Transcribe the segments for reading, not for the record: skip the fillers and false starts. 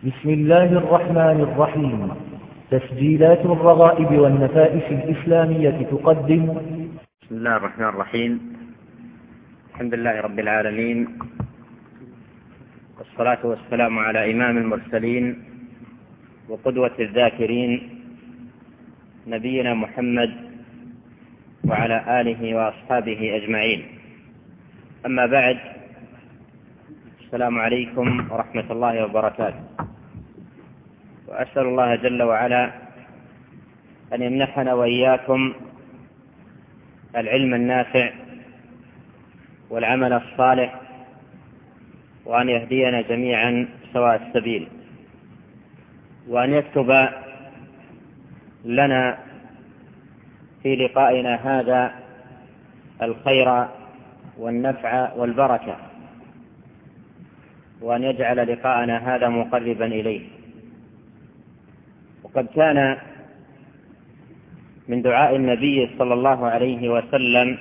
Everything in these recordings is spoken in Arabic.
بسم الله الرحمن الرحيم. تسجيلات الرغائب والنفائس الإسلامية تقدم. بسم الله الرحمن الرحيم. الحمد لله رب العالمين، والصلاة والسلام على إمام المرسلين وقدوة الذاكرين نبينا محمد وعلى آله وأصحابه أجمعين. أما بعد، السلام عليكم ورحمة الله وبركاته. وأسأل الله جل وعلا أن يمنحنا وإياكم العلم النافع والعمل الصالح، وأن يهدينا جميعا سواء السبيل، وأن يكتب لنا في لقائنا هذا الخير والنفع والبركة، وأن يجعل لقاءنا هذا مقربا إليه. وقد كان من دعاء النبي صلى الله عليه وسلم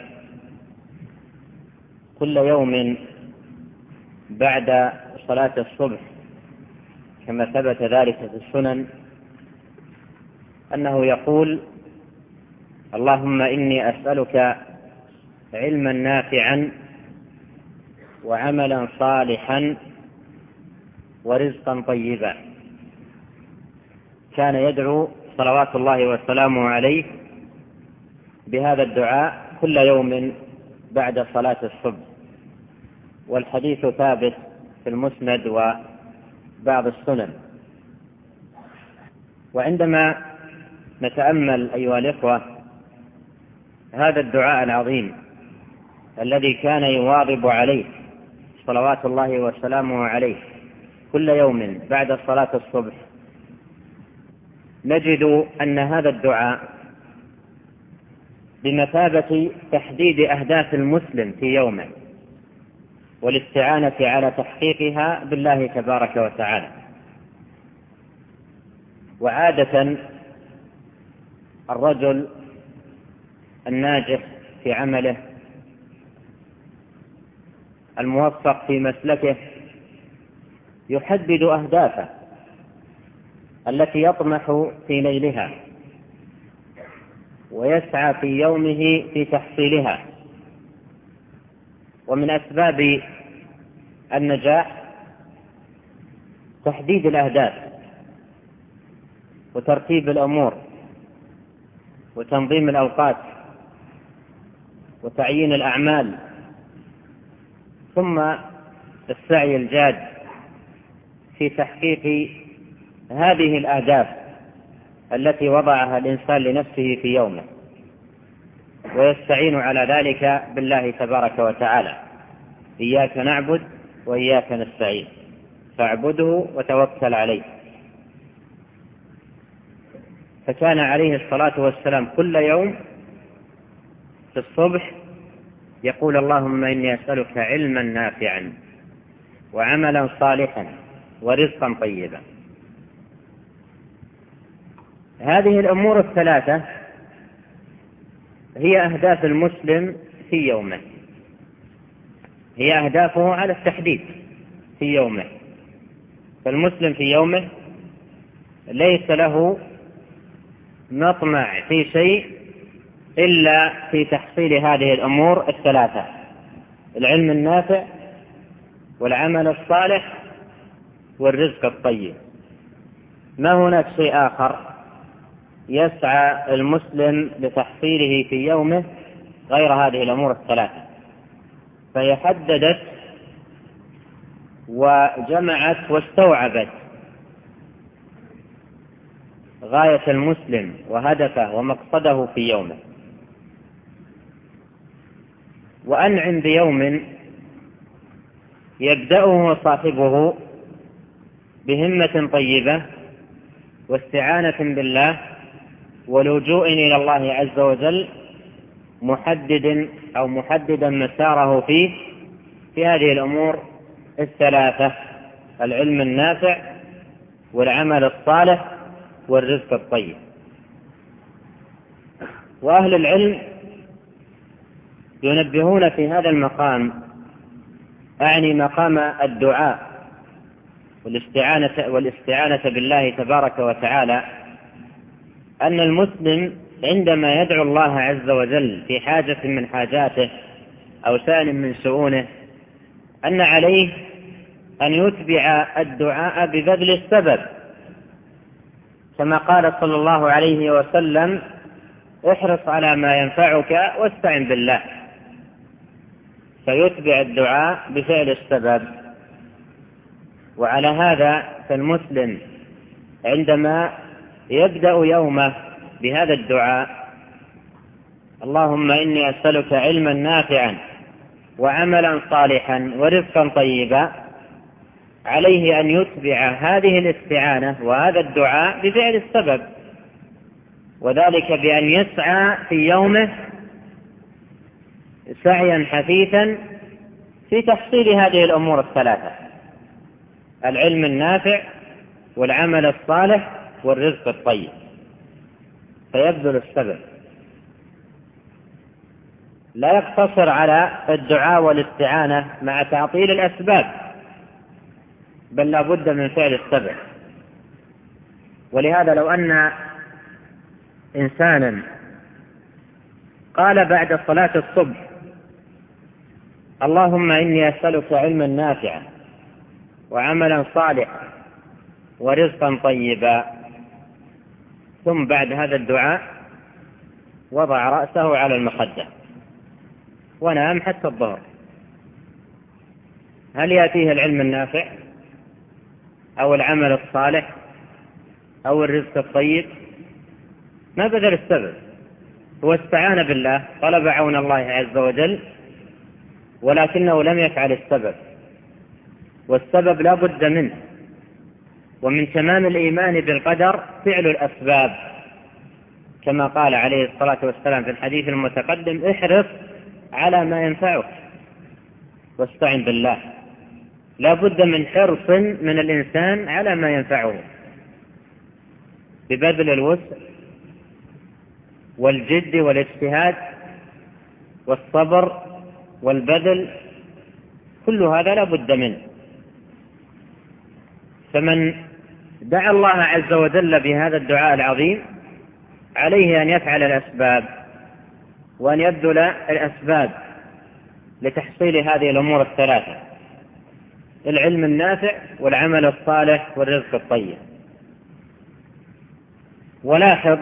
كل يوم بعد صلاة الصبح، كما ثبت ذلك في السنن، أنه يقول: اللهم إني أسألك علما نافعا وعملا صالحا ورزقا طيبا. كان يدعو صلوات الله وسلامه عليه بهذا الدعاء كل يوم بعد صلاة الصبح، والحديث ثابت في المسند وبعض السنن. وعندما نتأمل أيها الإخوة هذا الدعاء العظيم الذي كان يواظب عليه صلوات الله وسلامه عليه كل يوم بعد صلاة الصبح، نجد أن هذا الدعاء بمثابة تحديد أهداف المسلم في يومه والاستعانة على تحقيقها بالله تبارك وتعالى. وعادة الرجل الناجح في عمله الموفق في مسلكه يحدد أهدافه التي يطمح في نيلها، ويسعى في يومه في تحصيلها. ومن أسباب النجاح تحديد الأهداف وترتيب الأمور وتنظيم الأوقات وتعيين الأعمال، ثم السعي الجاد في تحقيق هذه الأهداف التي وضعها الإنسان لنفسه في يومه، ويستعين على ذلك بالله تبارك وتعالى. إياك نعبد وإياك نستعين، فاعبده وتوكل عليه. فكان عليه الصلاة والسلام كل يوم في الصبح يقول: اللهم إني أسألك علما نافعا وعملا صالحا ورزقا طيبا. هذه الأمور الثلاثة هي أهداف المسلم في يومه، هي أهدافه على التحديد في يومه. فالمسلم في يومه ليس له مطمع في شيء إلا في تحصيل هذه الأمور الثلاثة: العلم النافع والعمل الصالح والرزق الطيب. ما هناك شيء آخر يسعى المسلم لتحصيله في يومه غير هذه الأمور الثلاثة. فهي حددت وجمعت واستوعبت غاية المسلم وهدفه ومقصده في يومه. وأنعم بيوم يبدأه صاحبه بهمة طيبة واستعانة بالله ولجوء إلى الله عز وجل، محددا مساره فيه في هذه الأمور الثلاثة: العلم النافع والعمل الصالح والرزق الطيب. وأهل العلم ينبهون في هذا المقام، أعني مقام الدعاء والاستعانة بالله تبارك وتعالى أن المسلم عندما يدعو الله عز وجل في حاجة من حاجاته أو شأن من شؤونه أن عليه أن يتبع الدعاء ببذل السبب، كما قال صلى الله عليه وسلم: احرص على ما ينفعك واستعن بالله. فيتبع الدعاء بفعل السبب. وعلى هذا فالمسلم عندما يبدأ يومه بهذا الدعاء: اللهم إني أسألك علما نافعا وعملا صالحا ورزقا طيبا، عليه أن يتبع هذه الاستعانة وهذا الدعاء بفعل السبب، وذلك بأن يسعى في يومه سعيا حثيثا في تحصيل هذه الأمور الثلاثة: العلم النافع والعمل الصالح والرزق الطيب، فيبذل السبب، لا يقتصر على الدعاء والاستعانة مع تعطيل الأسباب، بل لا بد من فعل السبب. ولهذا لو أن إنسانا قال بعد صلاة الصبح: اللهم إني أسألك علما نافعا وعملا صالحا ورزقا طيبا، ثم بعد هذا الدعاء وضع رأسه على المخدة ونام حتى الظهر، هل يأتيه العلم النافع أو العمل الصالح أو الرزق الطيب؟ ما بذل السبب، هو استعان بالله، طلب عون الله عز وجل، ولكنه لم يفعل السبب، والسبب لا بد منه. ومن تمام الإيمان بالقدر فعل الأسباب، كما قال عليه الصلاة والسلام في الحديث المتقدم: احرص على ما ينفعك واستعن بالله. لا بد من حرص من الإنسان على ما ينفعه ببذل الوسع والجد والاجتهاد والصبر والبذل، كل هذا لا بد منه. فمن دعا الله عز وجل بهذا الدعاء العظيم عليه أن يفعل الأسباب وأن يبذل الأسباب لتحصيل هذه الأمور الثلاثة: العلم النافع والعمل الصالح والرزق الطيب. ولاحظ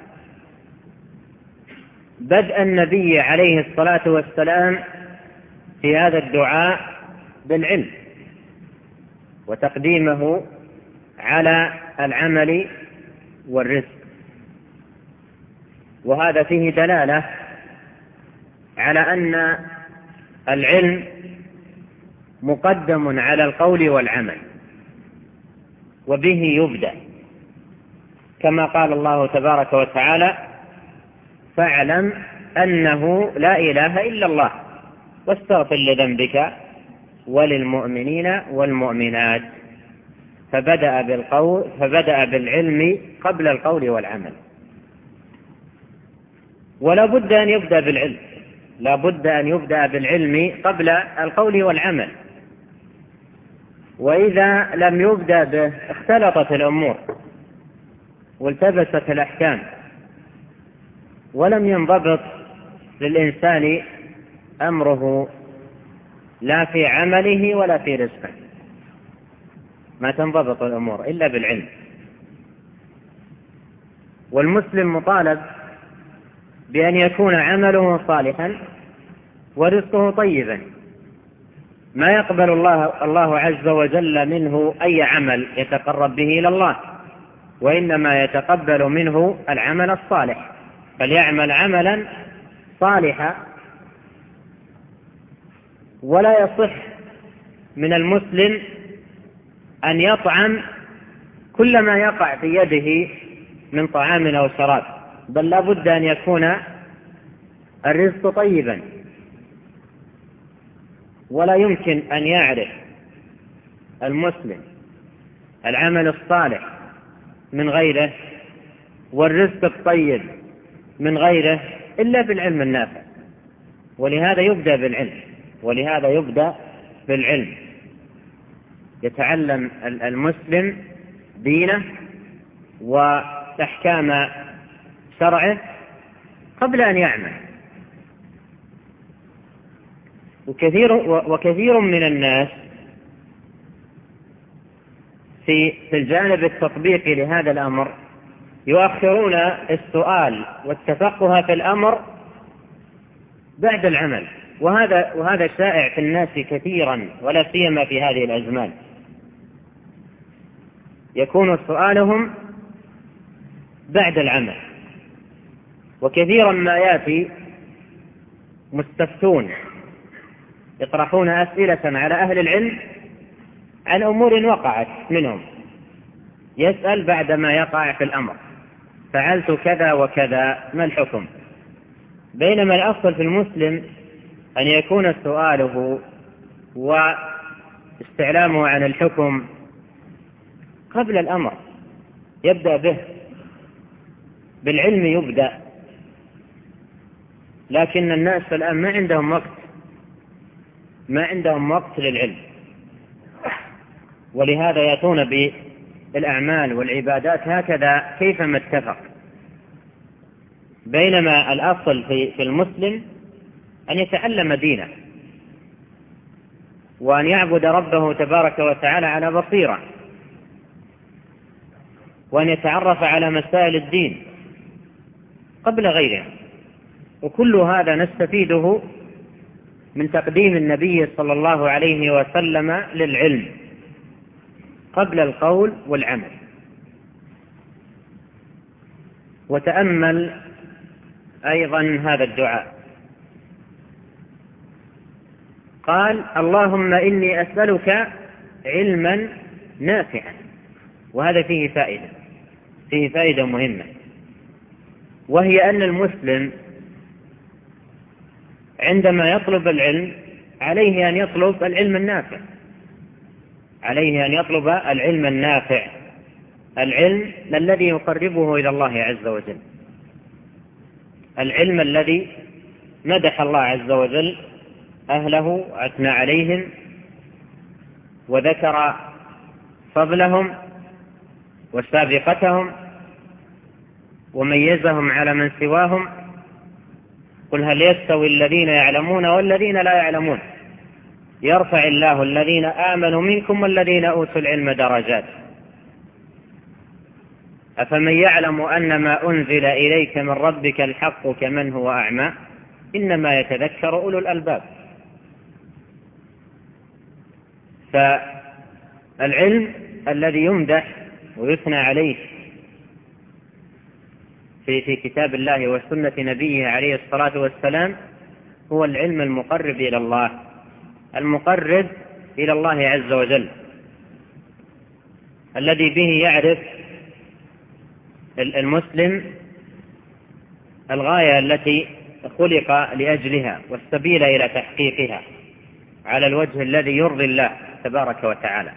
بدء النبي عليه الصلاة والسلام في هذا الدعاء بالعلم، وتقديمه على العمل والرزق، وهذا فيه دلالة على أن العلم مقدم على القول والعمل، وبه يبدأ، كما قال الله تبارك وتعالى: فاعلم أنه لا إله إلا الله واستغفر لذنبك وللمؤمنين والمؤمنات. فبدأ بالعلم قبل القول والعمل. ولا بد أن يبدأ بالعلم، لا بد أن يبدأ بالعلم قبل القول والعمل، وإذا لم يبدأ به اختلطت الأمور والتبست الأحكام، ولم ينضبط للإنسان أمره لا في عمله ولا في رزقه، ما تنضبط الأمور إلا بالعلم. والمسلم مطالب بأن يكون عمله صالحا ورزقه طيبا، ما يقبل الله عز وجل منه أي عمل يتقرب به إلى الله، وإنما يتقبل منه العمل الصالح، فليعمل عملا صالحا. ولا يصح من المسلم أن يطعم كل ما يقع في يده من طعام أو شراب، بل لا بد أن يكون الرزق طيبا. ولا يمكن أن يعرف المسلم العمل الصالح من غيره والرزق الطيب من غيره إلا بالعلم النافع، ولهذا يبدأ بالعلم، يتعلم المسلم دينه وأحكام شرعه قبل أن يعمل. وكثير من الناس في الجانب التطبيقي لهذا الأمر يؤخرون السؤال والتفقه في الأمر بعد العمل، وهذا شائع في الناس كثيرا، ولا سيما في هذه الأزمان. يكون سؤالهم بعد العمل، وكثيرا ما يأتي مستفتون يطرحون أسئلة على أهل العلم عن أمور وقعت منهم، يسأل بعدما يقع في الأمر: فعلت كذا وكذا، ما الحكم؟ بينما الأصل في المسلم أن يكون سؤاله واستعلامه عن الحكم قبل الأمر، يبدأ به، بالعلم يبدأ. لكن الناس الآن ما عندهم وقت للعلم، ولهذا يأتون بالأعمال والعبادات هكذا كيفما اتفق. بينما الأصل في المسلم أن يتعلم دينه، وأن يعبد ربه تبارك وتعالى على بصيرة، وأن يتعرف على مسائل الدين قبل غيرها. وكل هذا نستفيده من تقديم النبي صلى الله عليه وسلم للعلم قبل القول والعمل. وتأمل أيضا هذا الدعاء: قال: اللهم إني أسألك علما نافعا. وهذا فيه فائدة مهمة، وهي أن المسلم عندما يطلب العلم عليه أن يطلب العلم النافع، العلم الذي يقربه إلى الله عز وجل، العلم الذي مدح الله عز وجل أهله وأثنى عليهم وذكر فضلهم وسابقتهم وميزهم على من سواهم: قل هل يستوي الذين يعلمون والذين لا يعلمون، يرفع الله الذين آمنوا منكم والذين أوتوا العلم درجات، أفمن يعلم أن ما أنزل إليك من ربك الحق كمن هو أعمى، إنما يتذكر أولو الألباب. فالعلم الذي يمدح ويثنى عليه في كتاب الله وسنة نبيه عليه الصلاة والسلام هو العلم المقرب إلى الله، المقرب إلى الله عز وجل، الذي به يعرف المسلم الغاية التي خلق لأجلها والسبيل إلى تحقيقها على الوجه الذي يرضي الله تبارك وتعالى.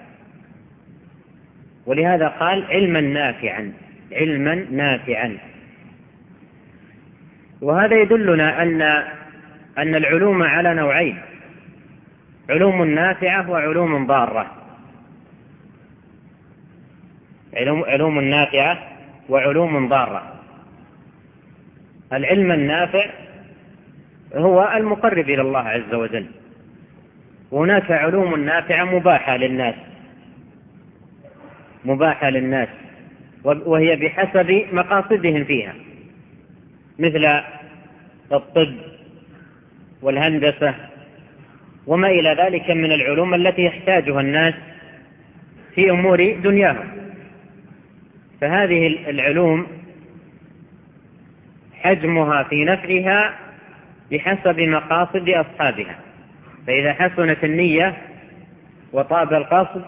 ولهذا قال: علما نافعا. وهذا يدلنا أن العلوم على نوعين: علوم نافعة وعلوم ضارة. علوم نافعة وعلوم ضارة. العلم النافع هو المقرب إلى الله عز وجل، وهناك علوم نافعة مباحة للناس وهي بحسب مقاصدهم فيها، مثل الطب والهندسة وما إلى ذلك من العلوم التي يحتاجها الناس في أمور دنياهم. فهذه العلوم حجمها في نفعها بحسب مقاصد أصحابها، فإذا حسنت النية وطاب القصد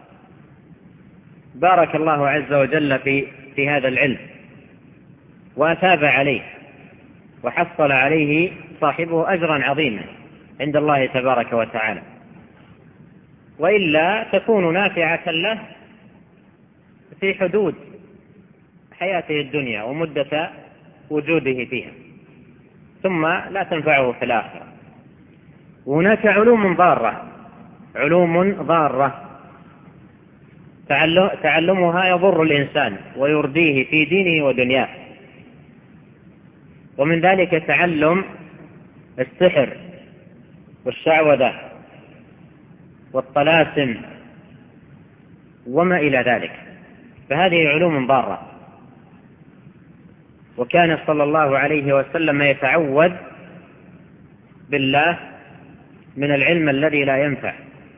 بارك الله عز وجل في هذا العلم وأثاب عليه وحصل عليه صاحبه أجرا عظيما عند الله تبارك وتعالى، وإلا تكون نافعة له في حدود حياته الدنيا ومدة وجوده فيها، ثم لا تنفعه في الآخرة. وهناك علوم ضارة تعلمها يضر الإنسان ويرديه في دينه ودنياه. ومن ذلك تعلم السحر والشعوذة والطلاسم وما إلى ذلك، فهذه علوم ضارة. وكان صلى الله عليه وسلم يتعوذ بالله من العلم الذي لا ينفع،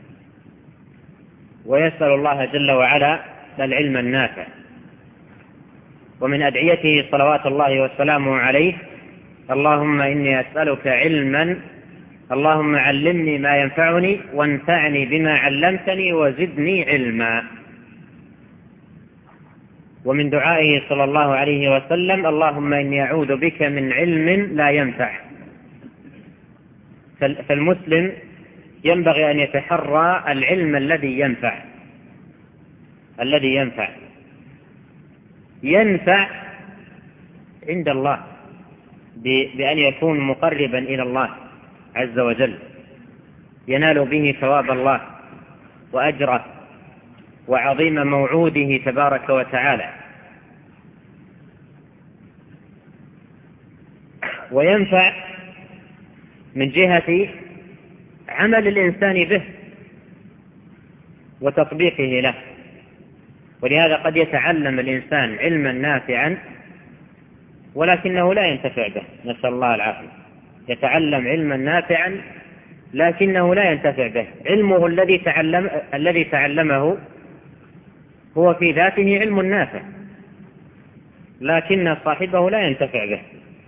ويسأل الله جل وعلا العلم النافع. ومن أدعيته صلوات الله وسلامه عليه: اللهم إني أسألك علما، اللهم علمني ما ينفعني وانفعني بما علمتني وزدني علما. ومن دعائه صلى الله عليه وسلم: اللهم إني أعوذ بك من علم لا ينفع. فالمسلم ينبغي أن يتحرى العلم الذي ينفع عند الله، بأن يكون مقربا إلى الله عز وجل، ينال به ثواب الله وأجره وعظيم موعوده تبارك وتعالى. وينفع من جهة عمل الإنسان به وتطبيقه له. ولهذا قد يتعلم الإنسان علما نافعا ولكنه لا ينتفع به، نسأل الله العافية. يتعلم علما نافعا لكنه لا ينتفع به، علمه الذي تعلمه هو في ذاته علم نافع، لكن صاحبه لا ينتفع به،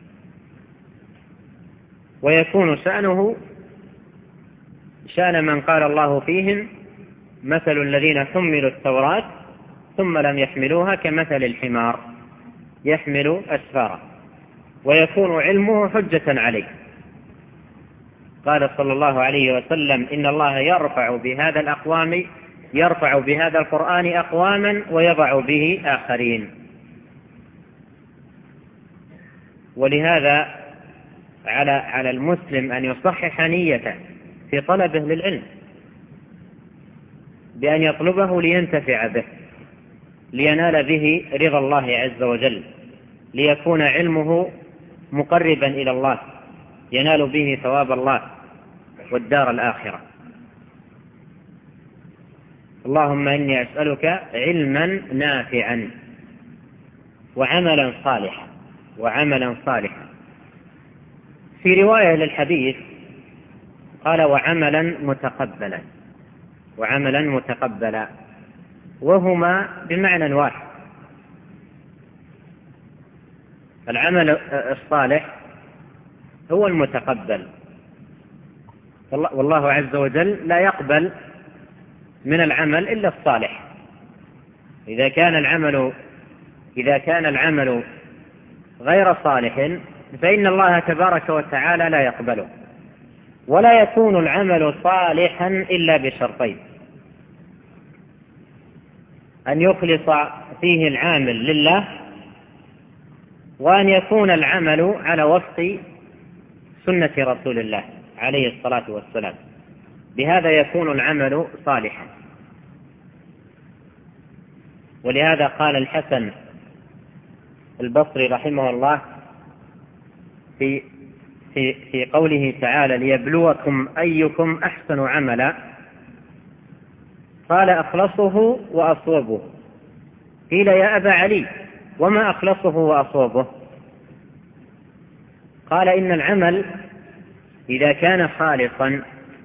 ويكون شأنه شأن من قال الله فيهم: مثل الذين حملوا التوراة ثم لم يحملوها كمثل الحمار يحمل أسفارا، ويكون علمه حجة عليه. قال صلى الله عليه وسلم: إن الله يرفع بهذا القرآن أقواما ويضع به آخرين. ولهذا على المسلم أن يصحح نيته في طلبه للعلم، بأن يطلبه لينتفع به، لينال به رضا الله عز وجل، ليكون علمه مقربا إلى الله ينال به ثواب الله والدار الآخرة. اللهم إني أسألك علما نافعا وعملا صالحا. في رواية للحديث قال: وعملا متقبلا، وهما بمعنى واحد. العمل الصالح هو المتقبل، والله عز وجل لا يقبل من العمل إلا الصالح. إذا كان العمل غير صالح فإن الله تبارك وتعالى لا يقبله. ولا يكون العمل صالحا إلا بشرطين: أن يخلص فيه العامل لله، وأن يكون العمل على وفق سنة رسول الله عليه الصلاة والسلام. بهذا يكون العمل صالحا. ولهذا قال الحسن البصري رحمه الله في قوله تعالى: ليبلوكم أيكم أحسن عملا، قال: أخلصه وأصوبه. قيل: يا أبا علي، وما أخلصه وأصوبه؟ قال: إن العمل إذا كان خالصا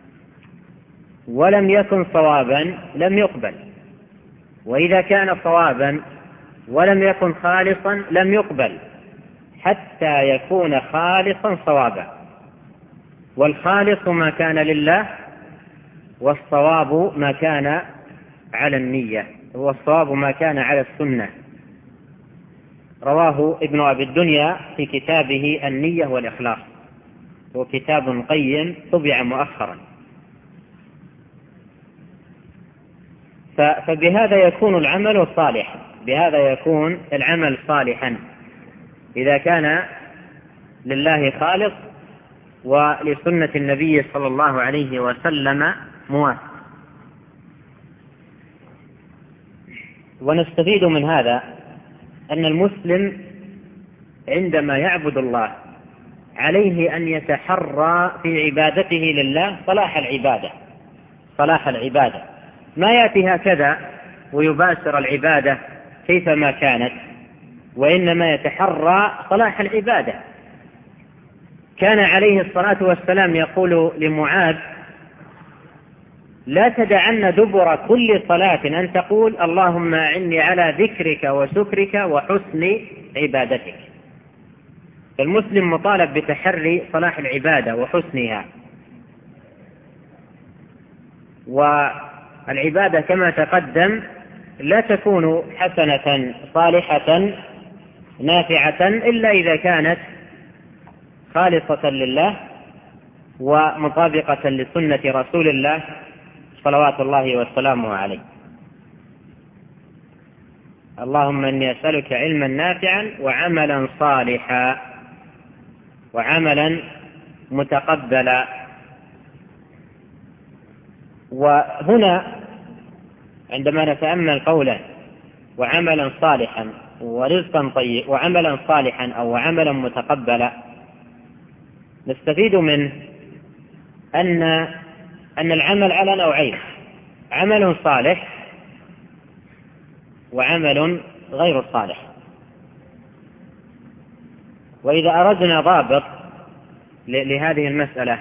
ولم يكن صوابا لم يقبل، وإذا كان صوابا ولم يكن خالصا لم يقبل، حتى يكون خالصا صوابا. والخالص ما كان لله، والصواب ما كان على النية، والصواب ما كان على السنة. رواه ابن أبي الدنيا في كتابه النية والإخلاص، وكتاب قيم طبع مؤخرا. فبهذا يكون العمل صالحا، بهذا يكون العمل صالحا إذا كان لله خالص ولسنة النبي صلى الله عليه وسلم موافق. ونستفيد من هذا أن المسلم عندما يعبد الله عليه أن يتحرى في عبادته لله صلاح العبادة، ما يأتي هكذا ويباشر العبادة كيفما كانت، وإنما يتحرى صلاح العبادة. كان عليه الصلاة والسلام يقول لمعاذ: لا تدعن دبر كل صلاة أن تقول اللهم أعني على ذكرك وشكرك وحسن عبادتك. المسلم مطالب بتحري صلاح العبادة وحسنها، والعبادة كما تقدم لا تكون حسنة صالحة نافعة إلا إذا كانت خالصة لله ومطابقة لسنة رسول الله صلوات الله وسلامه عليه. اللهم إني أسألك علما نافعا وعملا صالحا وعملا متقبلا. وهنا عندما نتأمل قوله وعملا صالحا ورزقا طيب وعملا صالحا أو عملا متقبلا، نستفيد منه أن العمل على نوعين: عمل صالح وعمل غير صالح. وإذا أردنا ضابط لهذه المسألة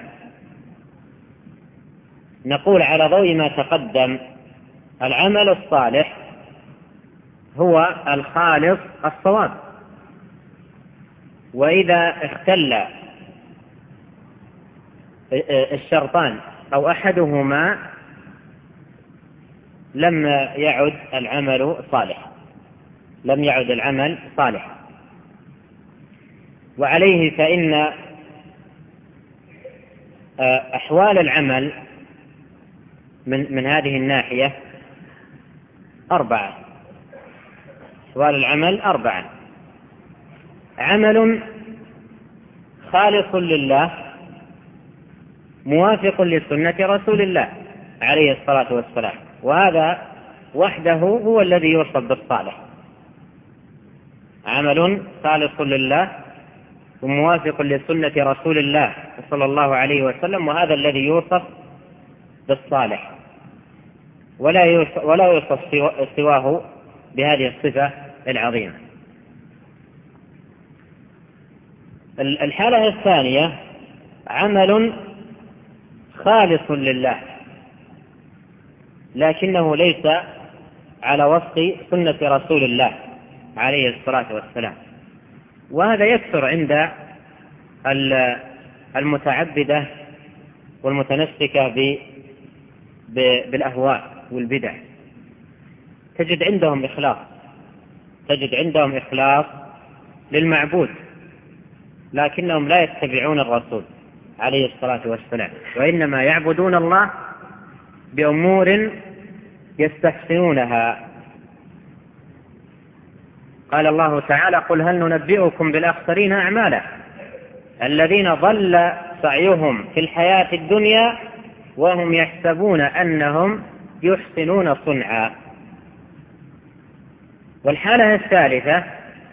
نقول على ضوء ما تقدم: العمل الصالح هو الخالص الصواب، وإذا اختل الشرطان أو أحدهما لم يعد العمل صالحا. وعليه فإن أحوال العمل من هذه الناحية 4. أحوال العمل 4: عمل خالص لله موافق لسنة رسول الله عليه الصلاة والسلام، وهذا وحده هو الذي يوصف بالصالح. عمل خالص لله وموافق لسنة رسول الله صلى الله عليه وسلم، وهذا الذي يوصف بالصالح، ولا يوصف سواه بهذه الصفة العظيمة. الحالة الثانية: عمل خالص لله لكنه ليس على وفق سنة رسول الله عليه الصلاة والسلام، وهذا يكثر عند المتعبدة والمتنسكة بالأهواء والبدع. تجد عندهم إخلاص للمعبود، لكنهم لا يتبعون الرسول عليه الصلاة والسلام، وإنما يعبدون الله بأمور يستحسنونها. قال الله تعالى: قل هل ننبئكم بالأخسرين أعمالا الذين ضل سعيهم في الحياة الدنيا وهم يحسبون أنهم يحسنون صنعا. والحالة الثالثة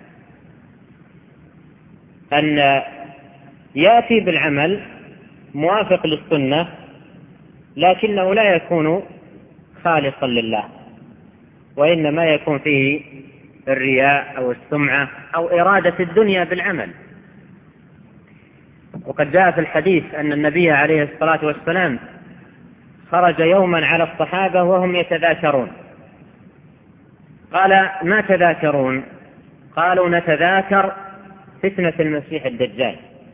أن يأتي بالعمل موافق للسنة لكنه لا يكون خالصا لله، وإنما يكون فيه الرياء أو السمعة أو إرادة الدنيا بالعمل. وقد جاء في الحديث أن النبي عليه الصلاة والسلام خرج يوما على الصحابة وهم يتذاكرون، قال: ما تذاكرون؟ قالوا: نتذاكر فتنة المسيح الدجال.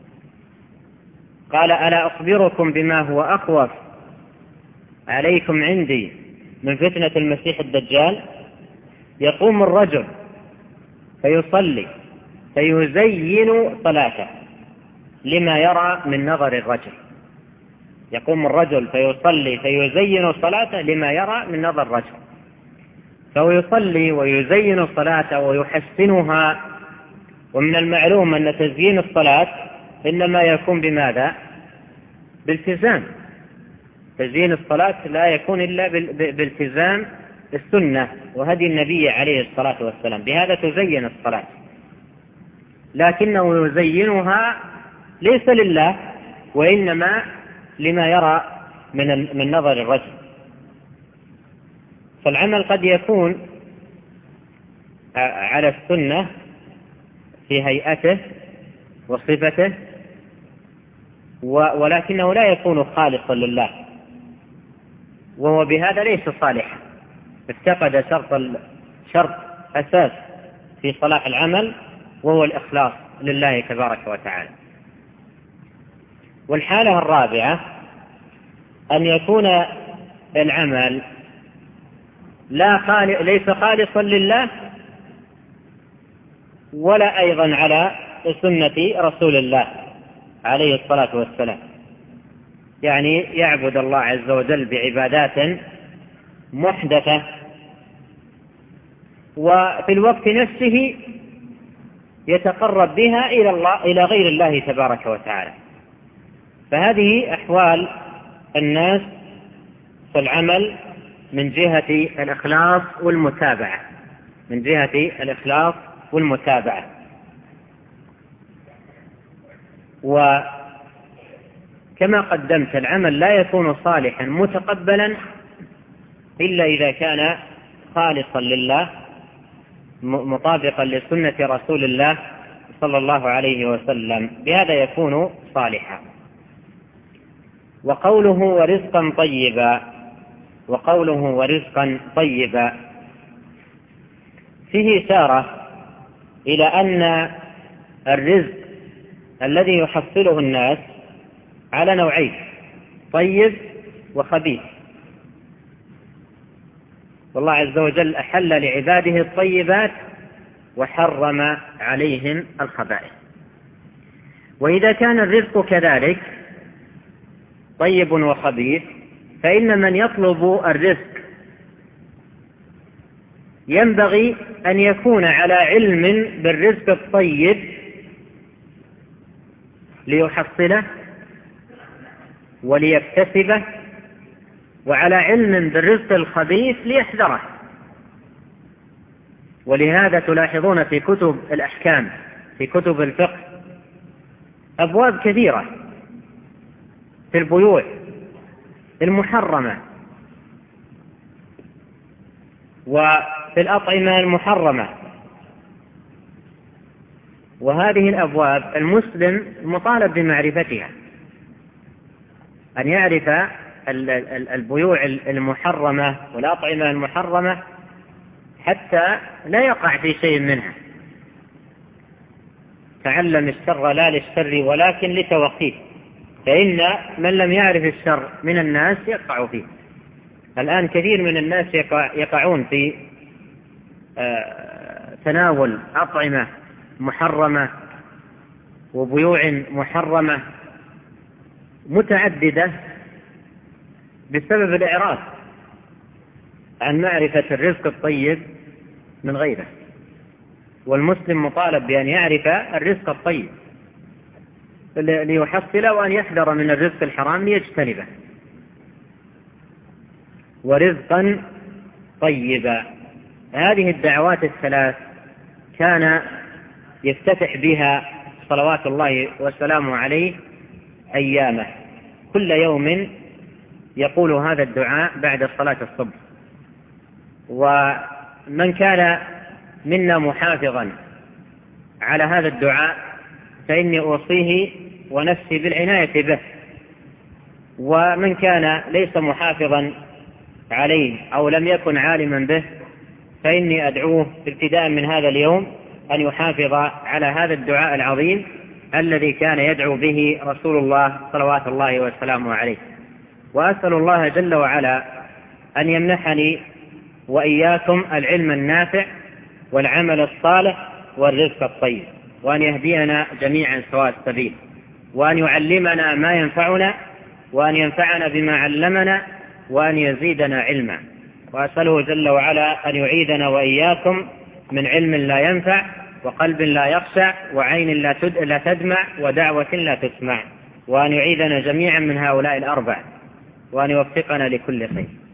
قال: ألا أخبركم بما هو أخوف عليكم عندي من فتنة المسيح الدجال؟ يقوم الرجل فيصلي فيزين صلاته لما يرى من نظر الرجل. يقوم الرجل فيصلي فيزين صلاته لما يرى من نظر الرجل، فهو يصلي ويزين صلاته ويحسنها. ومن المعلوم أن تزيين الصلاة إنما يكون بماذا؟ بالتزام. تزيين الصلاة لا يكون إلا بالتزام السنة وهدي النبي عليه الصلاة والسلام، بهذا تزين الصلاة، لكنه يزينها ليس لله وإنما لما يرى من نظر الرجل. فالعمل قد يكون على السنة في هيئته وصفته، ولكنه لا يكون خالصا لله، وهو بهذا ليس صالحا، افتقد شرط أساس في صلاح العمل، وهو الإخلاص لله تبارك وتعالى. والحالة الرابعة أن يكون العمل ليس خالصا لله ولا أيضا على سنة رسول الله عليه الصلاة والسلام، يعني يعبد الله عز وجل بعبادات محدثة، وفي الوقت نفسه يتقرب بها إلى غير الله تبارك وتعالى. فهذه أحوال الناس في العمل من جهة الإخلاص والمتابعة. وكما قدمت، العمل لا يكون صالحا متقبلا إلا إذا كان خالصا لله مطابقا لسنة رسول الله صلى الله عليه وسلم، بهذا يكون صالحا. وقوله ورزقا طيبا فيه إشارة إلى أن الرزق الذي يحصله الناس على نوعين: طيب وخبيث. والله عز وجل أحل لعباده الطيبات وحرم عليهم الخبائث. وإذا كان الرزق كذلك طيب وخبيث، فإن من يطلب الرزق ينبغي أن يكون على علم بالرزق الطيب ليحصله وليكتسبه، وعلى علم بالرزق الخبيث ليحذره. ولهذا تلاحظون في كتب الأحكام، في كتب الفقه، أبواب كثيرة في البيوع المحرمة وفي الأطعمة المحرمة، وهذه الأبواب المسلم مطالب بمعرفتها، أن يعرف البيوع المحرمة والأطعمة المحرمة حتى لا يقع في شيء منها. تعلم الشر لا للشر ولكن لتوقيه، فإن من لم يعرف الشر من الناس يقع فيه. الآن كثير من الناس يقعون في تناول أطعمة محرمة وبيوع محرمة متعددة بسبب الإعراض عن معرفة الرزق الطيب من غيره. والمسلم مطالب بأن يعرف الرزق الطيب ليحصله، وأن يحذر من الرزق الحرام ليجتنبه. ورزقا طيبا، هذه الدعوات الثلاث كان يفتتح بها صلوات الله وسلامه عليه أيامه، كل يوم يقول هذا الدعاء بعد صلاة الصبح. ومن كان منا محافظا على هذا الدعاء فإني أوصيه ونفسي بالعناية به، ومن كان ليس محافظا عليه أو لم يكن عالما به فإني أدعوه ابتداء من هذا اليوم أن يحافظ على هذا الدعاء العظيم الذي كان يدعو به رسول الله صلوات الله وسلامه عليه. وأسأل الله جل وعلا أن يمنحني وإياكم العلم النافع والعمل الصالح والرزق الطيب، وأن يهدينا جميعا سواء السبيل، وأن يعلمنا ما ينفعنا، وأن ينفعنا بما علمنا، وأن يزيدنا علما. وأسأله جل وعلا أن يعيذنا وإياكم من علم لا ينفع، وقلب لا يخشع، وعين لا تدمع، ودعوة لا تسمع، وأن يعيذنا جميعا من هؤلاء الأربع، وأن يوفقنا لكل خير.